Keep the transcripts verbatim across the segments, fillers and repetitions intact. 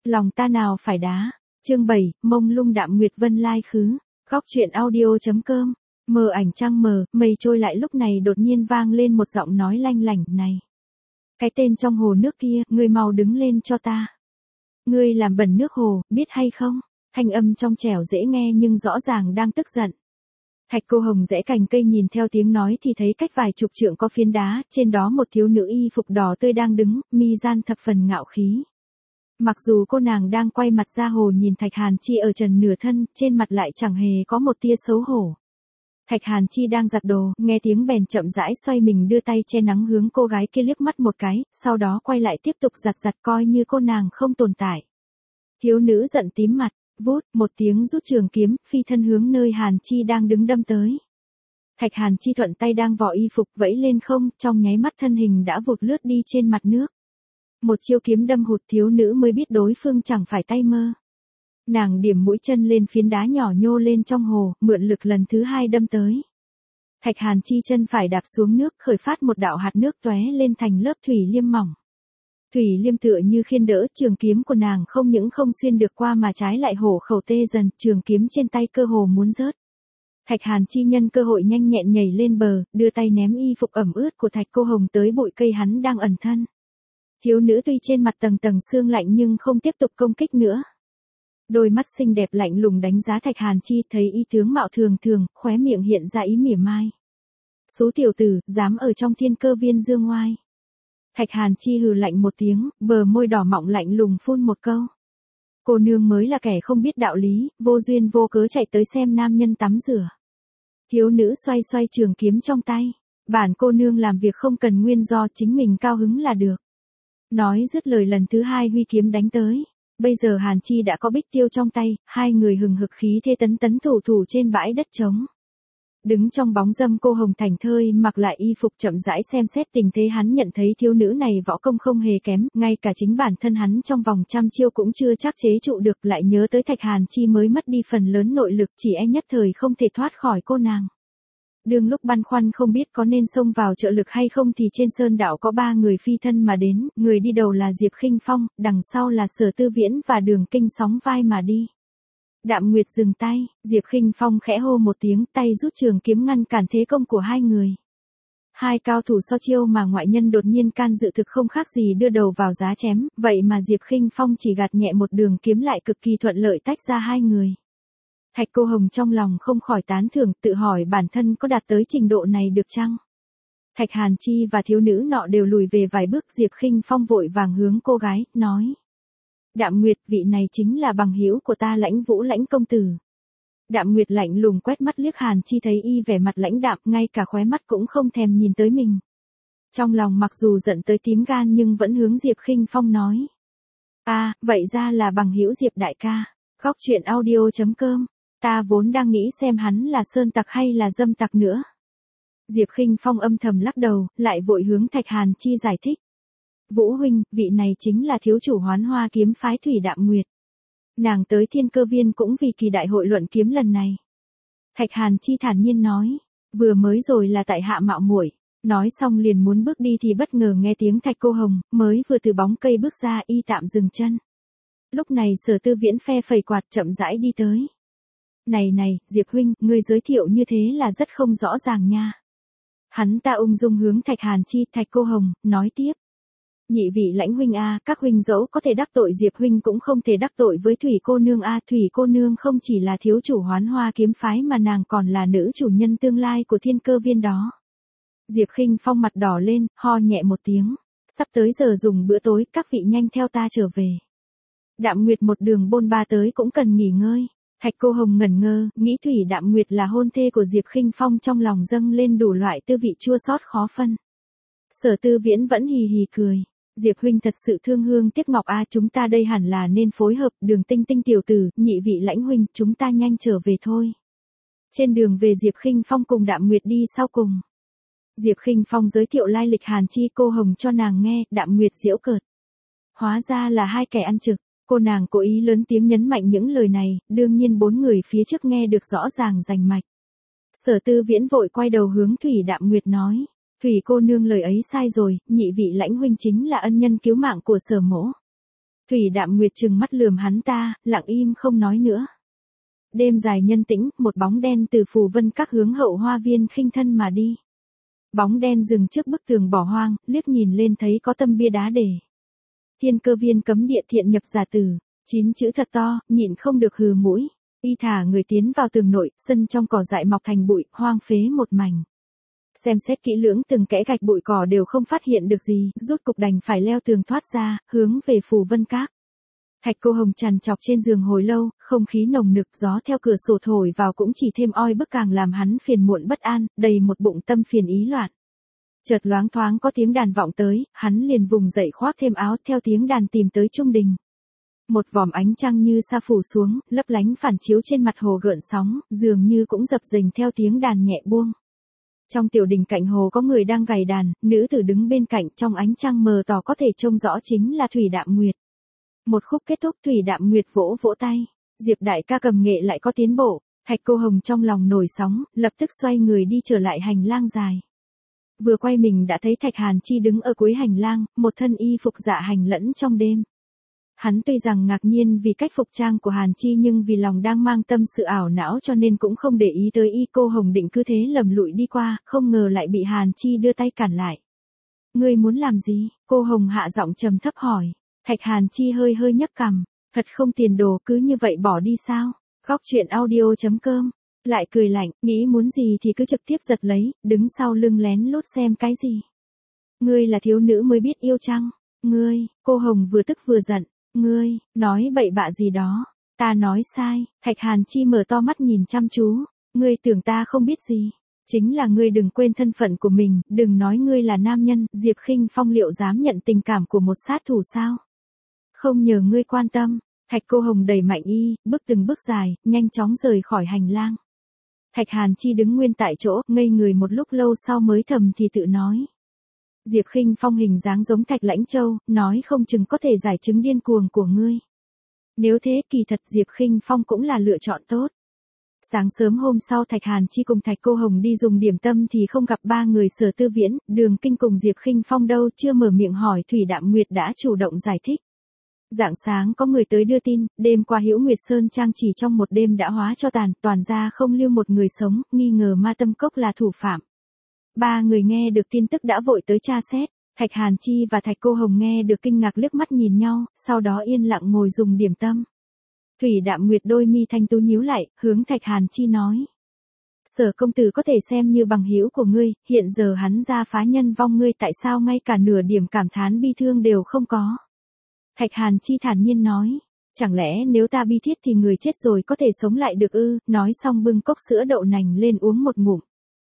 lòng ta nào phải đá. Chương bảy, mông lung Đạm Nguyệt Vân lai khứ. Góc truyện audio.com. Mờ ảnh trăng mờ, mây trôi lại lúc này đột nhiên vang lên một giọng nói lanh lảnh này. Cái tên trong hồ nước kia, ngươi mau đứng lên cho ta. Ngươi làm bẩn nước hồ, biết hay không? Thanh âm trong trẻo dễ nghe nhưng rõ ràng đang tức giận. Thạch Cô Hồng rẽ cành cây nhìn theo tiếng nói thì thấy cách vài chục trượng có phiến đá, trên đó một thiếu nữ y phục đỏ tươi đang đứng, mi gian thập phần ngạo khí. Mặc dù cô nàng đang quay mặt ra hồ nhìn Thạch Hàn Chi ở trần nửa thân, trên mặt lại chẳng hề có một tia xấu hổ. Thạch Hàn Chi đang giặt đồ, nghe tiếng bèn chậm rãi xoay mình đưa tay che nắng hướng cô gái kia liếc mắt một cái, sau đó quay lại tiếp tục giặt giặt coi như cô nàng không tồn tại. Thiếu nữ giận tím mặt, vút, một tiếng rút trường kiếm, phi thân hướng nơi Hàn Chi đang đứng đâm tới. Thạch Hàn Chi thuận tay đang vò y phục vẫy lên không, trong nháy mắt thân hình đã vụt lướt đi trên mặt nước. Một chiêu kiếm đâm hụt, thiếu nữ mới biết đối phương chẳng phải tay mơ. Nàng điểm mũi chân lên phiến đá nhỏ nhô lên trong hồ, mượn lực lần thứ hai đâm tới. Thạch Hàn Chi chân phải đạp xuống nước, khởi phát một đạo hạt nước tóe lên thành lớp thủy liêm mỏng. Thủy liêm tựa như khiên đỡ, trường kiếm của nàng không những không xuyên được qua mà trái lại hổ khẩu tê dần, trường kiếm trên tay cơ hồ muốn rớt. Thạch Hàn Chi nhân cơ hội nhanh nhẹn nhảy lên bờ, đưa tay ném y phục ẩm ướt của Thạch Cô Hồng tới bụi cây hắn đang ẩn thân. Thiếu nữ tuy trên mặt tầng tầng sương lạnh nhưng không tiếp tục công kích nữa. Đôi mắt xinh đẹp lạnh lùng đánh giá Thạch Hàn Chi, thấy y tướng mạo thường thường, khóe miệng hiện ra ý mỉa mai. Số tiểu tử, dám ở trong Thiên Cơ Viên dương ngoai. Thạch Hàn Chi hừ lạnh một tiếng, bờ môi đỏ mọng lạnh lùng phun một câu. Cô nương mới là kẻ không biết đạo lý, vô duyên vô cớ chạy tới xem nam nhân tắm rửa. Thiếu nữ xoay xoay trường kiếm trong tay. Bản cô nương làm việc không cần nguyên do, chính mình cao hứng là được. Nói dứt lời lần thứ hai huy kiếm đánh tới. Bây giờ Hàn Chi đã có bích tiêu trong tay, hai người hừng hực khí thế tấn tấn thủ thủ trên bãi đất trống. Đứng trong bóng râm Cô Hồng thảnh thơi mặc lại y phục chậm rãi xem xét tình thế, hắn nhận thấy thiếu nữ này võ công không hề kém, ngay cả chính bản thân hắn trong vòng trăm chiêu cũng chưa chắc chế trụ được, lại nhớ tới Thạch Hàn Chi mới mất đi phần lớn nội lực, chỉ e nhất thời không thể thoát khỏi cô nàng. Đương lúc băn khoăn không biết có nên xông vào trợ lực hay không thì trên sơn đảo có ba người phi thân mà đến, người đi đầu là Diệp Khinh Phong, đằng sau là Sở Tư Viễn và Đường Kinh sóng vai mà đi. Đạm Nguyệt dừng tay, Diệp Khinh Phong khẽ hô một tiếng, tay rút trường kiếm ngăn cản thế công của hai người. Hai cao thủ so chiêu mà ngoại nhân đột nhiên can dự thực không khác gì đưa đầu vào giá chém, vậy mà Diệp Khinh Phong chỉ gạt nhẹ một đường kiếm lại cực kỳ thuận lợi tách ra hai người. Thạch Cô Hồng trong lòng không khỏi tán thưởng, tự hỏi bản thân có đạt tới trình độ này được chăng? Thạch Hàn Chi và thiếu nữ nọ đều lùi về vài bước, Diệp Khinh Phong vội vàng hướng cô gái, nói. Đạm Nguyệt, vị này chính là bằng hữu của ta Lãnh Vũ Lãnh công tử. Đạm Nguyệt lạnh lùng quét mắt liếc Hàn Chi, thấy y vẻ mặt lãnh đạm, ngay cả khóe mắt cũng không thèm nhìn tới mình. Trong lòng mặc dù giận tới tím gan nhưng vẫn hướng Diệp Khinh Phong nói. À, vậy ra là bằng hữu Diệp đại ca. Góc truyện audio.com. Ta vốn đang nghĩ xem hắn là sơn tặc hay là dâm tặc nữa. Diệp Khinh Phong âm thầm lắc đầu, lại vội hướng Thạch Hàn Chi giải thích. Vũ huynh, vị này chính là thiếu chủ Hoán Hoa kiếm phái Thủy Đạm Nguyệt. Nàng tới Thiên Cơ Viên cũng vì kỳ đại hội luận kiếm lần này. Thạch Hàn Chi thản nhiên nói, vừa mới rồi là tại hạ mạo muội. Nói xong liền muốn bước đi thì bất ngờ nghe tiếng Thạch Cô Hồng, mới vừa từ bóng cây bước ra, y tạm dừng chân. Lúc này Sở Tư Viễn phe phẩy quạt chậm rãi đi tới. Này này, Diệp huynh, ngươi giới thiệu như thế là rất không rõ ràng nha. Hắn ta ung dung hướng Thạch Hàn Chi, Thạch Cô Hồng, nói tiếp. Nhị vị Lãnh huynh a, các huynh dẫu có thể đắc tội Diệp huynh cũng không thể đắc tội với Thủy cô nương a, Thủy cô nương không chỉ là thiếu chủ Hoán Hoa kiếm phái mà nàng còn là nữ chủ nhân tương lai của Thiên Cơ Viên đó. Diệp Khinh Phong mặt đỏ lên, ho nhẹ một tiếng, sắp tới giờ dùng bữa tối, các vị nhanh theo ta trở về. Đạm Nguyệt một đường bôn ba tới cũng cần nghỉ ngơi. Thạch Cô Hồng ngẩn ngơ, nghĩ Thủy Đạm Nguyệt là hôn thê của Diệp Khinh Phong, trong lòng dâng lên đủ loại tư vị chua xót khó phân. Sở Tư Viễn vẫn hì hì cười. Diệp huynh thật sự thương hương tiếc ngọc a, chúng ta đây hẳn là nên phối hợp, Đường Tinh Tinh tiểu tử, nhị vị Lãnh huynh, chúng ta nhanh trở về thôi. Trên đường về Diệp Khinh Phong cùng Đạm Nguyệt đi sau cùng. Diệp Khinh Phong giới thiệu lai lịch Hàn Chi Cô Hồng cho nàng nghe, Đạm Nguyệt giễu cợt. Hóa ra là hai kẻ ăn trực. Cô nàng cố ý lớn tiếng nhấn mạnh những lời này, đương nhiên bốn người phía trước nghe được rõ ràng rành mạch. Sở Tư Viễn vội quay đầu hướng Thủy Đạm Nguyệt nói. Thủy cô nương lời ấy sai rồi, nhị vị Lãnh huynh chính là ân nhân cứu mạng của Sở mỗ. Thủy Đạm Nguyệt trừng mắt lườm hắn ta, lặng im không nói nữa. Đêm dài nhân tĩnh, một bóng đen từ Phù Vân Các hướng Hậu Hoa Viên khinh thân mà đi. Bóng đen dừng trước bức tường bỏ hoang, liếc nhìn lên thấy có tấm bia đá để. Thiên Cơ Viên cấm địa thiện nhập giả tử, chín chữ thật to, nhịn không được hừ mũi. Y thả người tiến vào tường nội, sân trong cỏ dại mọc thành bụi, hoang phế một mảnh. Xem xét kỹ lưỡng từng kẽ gạch bụi cỏ đều không phát hiện được gì, rút cục đành phải leo tường thoát ra, hướng về Phù Vân Các. Thạch Cô Hồng trằn trọc trên giường hồi lâu, không khí nồng nực, gió theo cửa sổ thổi vào cũng chỉ thêm oi bức càng làm hắn phiền muộn bất an, đầy một bụng tâm phiền ý loạn. Chợt loáng thoáng có tiếng đàn vọng tới, hắn liền vùng dậy khoác thêm áo theo tiếng đàn tìm tới trung đình. Một vòm ánh trăng như sa phủ xuống, lấp lánh phản chiếu trên mặt hồ gợn sóng, dường như cũng dập dềnh theo tiếng đàn nhẹ buông. Trong tiểu đình cạnh hồ có người đang gảy đàn, nữ tử đứng bên cạnh trong ánh trăng mờ tỏ có thể trông rõ chính là Thủy Đạm Nguyệt. Một khúc kết thúc Thủy Đạm Nguyệt vỗ vỗ tay, Diệp đại ca cầm nghệ lại có tiến bộ, Thạch Cô Hồng trong lòng nổi sóng, lập tức xoay người đi trở lại hành lang dài. Vừa quay mình đã thấy Thạch Hàn Chi đứng ở cuối hành lang, một thân y phục dạ hành lẫn trong đêm. Hắn tuy rằng ngạc nhiên vì cách phục trang của Hàn Chi nhưng vì lòng đang mang tâm sự ảo não cho nên cũng không để ý tới y. Cô Hồng định cứ thế lầm lụi đi qua, không ngờ lại bị Hàn Chi đưa tay cản lại. Ngươi muốn làm gì? Cô Hồng hạ giọng trầm thấp hỏi. Thạch Hàn Chi hơi hơi nhấc cằm, thật không tiền đồ cứ như vậy bỏ đi sao? Góc truyện audio chấm com, lại cười lạnh, nghĩ muốn gì thì cứ trực tiếp giật lấy, đứng sau lưng lén lút xem cái gì. Ngươi là thiếu nữ mới biết yêu chăng? Ngươi, cô Hồng vừa tức vừa giận. Ngươi, nói bậy bạ gì đó, ta nói sai. Thạch Hàn Chi mở to mắt nhìn chăm chú, ngươi tưởng ta không biết gì, chính là ngươi đừng quên thân phận của mình, đừng nói ngươi là nam nhân. Diệp Khinh Phong liệu dám nhận tình cảm của một sát thủ sao? Không nhờ ngươi quan tâm. Thạch Cô Hồng đẩy mạnh y, bước từng bước dài, nhanh chóng rời khỏi hành lang. Thạch Hàn Chi đứng nguyên tại chỗ, ngây người một lúc lâu sau mới thầm thì tự nói. Diệp Khinh Phong hình dáng giống Thạch Lãnh Châu, nói không chừng có thể giải chứng điên cuồng của ngươi. Nếu thế kỳ thật Diệp Khinh Phong cũng là lựa chọn tốt. Sáng sớm hôm sau Thạch Hàn Chi cùng Thạch Cô Hồng đi dùng điểm tâm thì không gặp ba người Sở Tư Viễn, Đường Kinh cùng Diệp Khinh Phong đâu, chưa mở miệng hỏi Thủy Đạm Nguyệt đã chủ động giải thích. Rạng sáng có người tới đưa tin, đêm qua Hữu Nguyệt Sơn Trang chỉ trong một đêm đã hóa cho tàn, toàn ra không lưu một người sống, nghi ngờ Ma Tâm Cốc là thủ phạm. Ba người nghe được tin tức đã vội tới tra xét, Thạch Hàn Chi và Thạch Cô Hồng nghe được kinh ngạc liếc mắt nhìn nhau, sau đó yên lặng ngồi dùng điểm tâm. Thủy Đạm Nguyệt đôi mi thanh tú nhíu lại, hướng Thạch Hàn Chi nói. Sở công tử có thể xem như bằng hữu của ngươi, hiện giờ hắn ra phá nhân vong ngươi tại sao ngay cả nửa điểm cảm thán bi thương đều không có. Thạch Hàn Chi thản nhiên nói, chẳng lẽ nếu ta bi thiết thì người chết rồi có thể sống lại được ư? Nói xong bưng cốc sữa đậu nành lên uống một ngụm.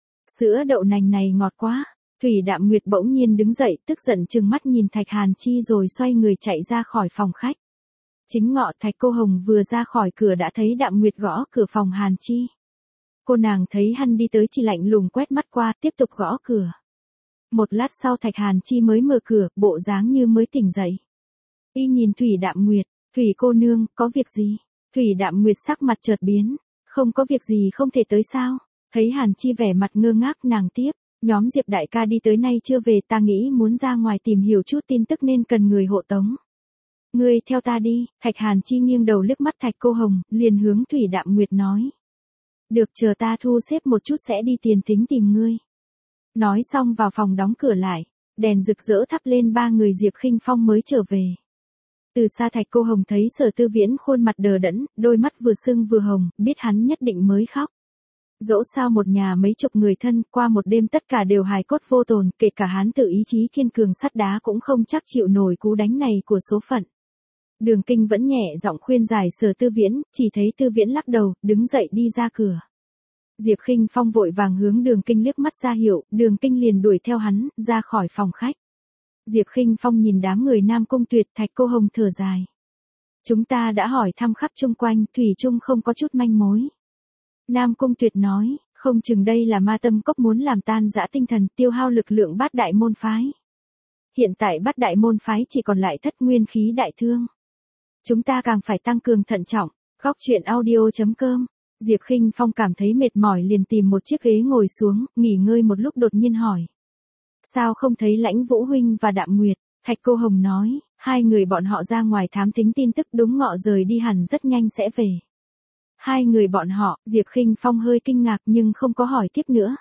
Sữa đậu nành này ngọt quá. Thủy Đạm Nguyệt bỗng nhiên đứng dậy, tức giận trừng mắt nhìn Thạch Hàn Chi rồi xoay người chạy ra khỏi phòng khách. Chính ngọ Thạch Cô Hồng vừa ra khỏi cửa đã thấy Đạm Nguyệt gõ cửa phòng Hàn Chi. Cô nàng thấy hắn đi tới chỉ lạnh lùng quét mắt qua, tiếp tục gõ cửa. Một lát sau Thạch Hàn Chi mới mở cửa, bộ dáng như mới tỉnh dậy. Y nhìn Thủy Đạm Nguyệt, Thủy cô nương, có việc gì? Thủy Đạm Nguyệt sắc mặt chợt biến, không có việc gì không thể tới sao? Thấy Hàn Chi vẻ mặt ngơ ngác nàng tiếp, nhóm Diệp đại ca đi tới nay chưa về, ta nghĩ muốn ra ngoài tìm hiểu chút tin tức nên cần người hộ tống. Ngươi theo ta đi. Thạch Hàn Chi nghiêng đầu liếc mắt Thạch Cô Hồng, liền hướng Thủy Đạm Nguyệt nói. Được, chờ ta thu xếp một chút sẽ đi tiền tính tìm ngươi. Nói xong vào phòng đóng cửa lại, đèn rực rỡ thắp lên ba người Diệp Khinh Phong mới trở về. Từ xa Thạch Cô Hồng thấy Sở Tư Viễn khuôn mặt đờ đẫn, đôi mắt vừa sưng vừa hồng, biết hắn nhất định mới khóc. Dẫu sao một nhà mấy chục người thân, qua một đêm tất cả đều hài cốt vô tồn, kể cả hắn tự ý chí kiên cường sắt đá cũng không chắc chịu nổi cú đánh này của số phận. Đường Kinh vẫn nhẹ giọng khuyên giải Sở Tư Viễn, chỉ thấy Tư Viễn lắc đầu, đứng dậy đi ra cửa. Diệp Khinh Phong vội vàng hướng Đường Kinh liếc mắt ra hiệu, Đường Kinh liền đuổi theo hắn, ra khỏi phòng khách. Diệp Khinh Phong nhìn đám người Nam Cung Tuyệt, Thạch Cô Hồng thở dài. Chúng ta đã hỏi thăm khắp chung quanh, thủy chung không có chút manh mối. Nam Cung Tuyệt nói, không chừng đây là Ma Tâm Cốc muốn làm tan rã tinh thần, tiêu hao lực lượng bát đại môn phái. Hiện tại bát đại môn phái chỉ còn lại thất nguyên khí đại thương. Chúng ta càng phải tăng cường thận trọng. Góc truyện audio chấm com. Diệp Khinh Phong cảm thấy mệt mỏi liền tìm một chiếc ghế ngồi xuống, nghỉ ngơi một lúc đột nhiên hỏi. Sao không thấy Lãnh Vũ huynh và Đạm Nguyệt? Thạch Cô Hồng nói, Hai người bọn họ ra ngoài thám thính tin tức đúng ngọ rời đi hẳn rất nhanh sẽ về. Hai người bọn họ, Diệp Khinh Phong hơi kinh ngạc nhưng không có hỏi tiếp nữa.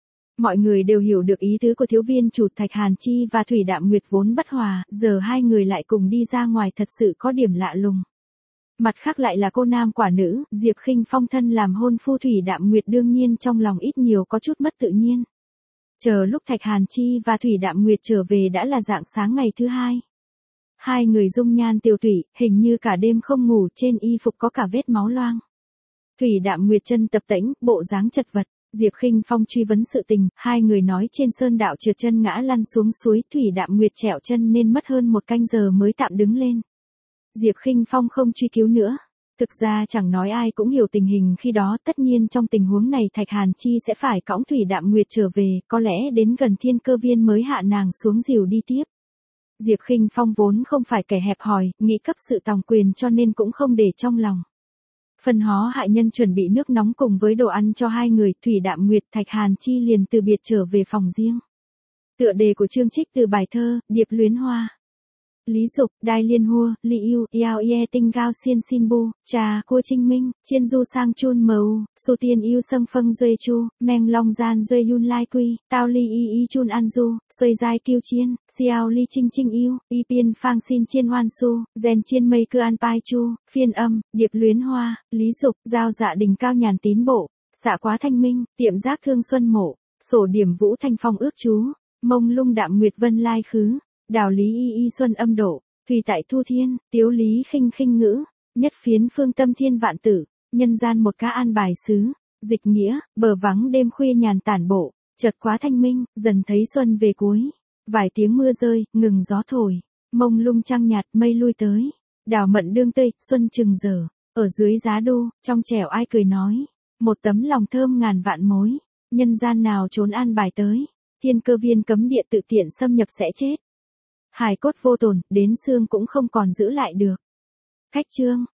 Mọi người đều hiểu được ý tứ của thiếu viên chủ Thạch Hàn Chi và Thủy Đạm Nguyệt vốn bất hòa, giờ hai người lại cùng đi ra ngoài thật sự có điểm lạ lùng. Mặt khác lại là cô nam quả nữ, Diệp Khinh Phong thân làm hôn phu Thủy Đạm Nguyệt đương nhiên trong lòng ít nhiều có chút mất tự nhiên. Chờ lúc Thạch Hàn Chi và Thủy Đạm Nguyệt trở về đã là rạng sáng ngày thứ hai. Hai người dung nhan tiều tụy, hình như cả đêm không ngủ, trên y phục có cả vết máu loang. Thủy Đạm Nguyệt chân tập tễnh, bộ dáng chật vật. Diệp Khinh Phong truy vấn sự tình, hai người nói trên sơn đạo trượt chân ngã lăn xuống suối, Thủy Đạm Nguyệt trẹo chân nên mất hơn một canh giờ mới tạm đứng lên. Diệp Khinh Phong không truy cứu nữa. Thực ra chẳng nói ai cũng hiểu tình hình khi đó, tất nhiên trong tình huống này Thạch Hàn Chi sẽ phải cõng Thủy Đạm Nguyệt trở về, có lẽ đến gần Thiên Cơ Viên mới hạ nàng xuống dìu đi tiếp. Diệp Khinh Phong vốn không phải kẻ hẹp hòi, nghĩ cấp sự tòng quyền cho nên cũng không để trong lòng. Phần hó hại nhân chuẩn bị nước nóng cùng với đồ ăn cho hai người, Thủy Đạm Nguyệt, Thạch Hàn Chi liền từ biệt trở về phòng riêng. Tựa đề của chương trích từ bài thơ, Điệp Luyến Hoa. Lý Dục, Đai Liên Hua, Li Yêu, Yao Ye Tinh Gao Xiên Xin Bu, Trà, Cua Trinh Minh, Chiên Du Sang Chun Mâu, Su Tiên Yêu Sâng Phâng Duê Chu, Meng Long Gian Duê Yun Lai Quy, Tao Li Y Y Chun An Du, Xuôi Giai Kiêu Chiên, Xiao Li Trinh Trinh Yêu, Y Piên Phang Xin Chiên Hoan Su, Gen Chiên Mây Cư An Pai Chu, Phiên Âm, Điệp Luyến Hoa, Lý Dục, Giao Dạ Đình Cao Nhàn Tín Bộ, Xạ Quá Thanh Minh, Tiệm Giác Thương Xuân Mộ, Sổ Điểm Vũ Thanh Phong Ước Chú, Mông Lung Đạm Nguyệt Vân Lai Khứ, Đào Lý Y Y Xuân Âm Độ, Thùy Tại Thu Thiên, Tiếu Lý Khinh Khinh Ngữ, Nhất Phiến Phương Tâm Thiên Vạn Tử, Nhân Gian Một Ca An Bài Xứ, Dịch Nghĩa, Bờ Vắng Đêm Khuya Nhàn Tản Bộ, Chợt Quá Thanh Minh, Dần Thấy Xuân Về Cuối, Vài Tiếng Mưa Rơi, Ngừng Gió Thổi, Mông Lung Trăng Nhạt Mây Lui Tới, Đào Mận Đương Tươi, Xuân Chừng Giờ, Ở Dưới Giá Đu, Trong Trẻo Ai Cười Nói, Một Tấm Lòng Thơm Ngàn Vạn Mối, Nhân Gian Nào Trốn An Bài Tới, Thiên Cơ Viên Cấm Địa Tự Tiện Xâm Nhập Sẽ Chết. Hài cốt vô tổn, đến xương cũng không còn giữ lại được. Khách chương.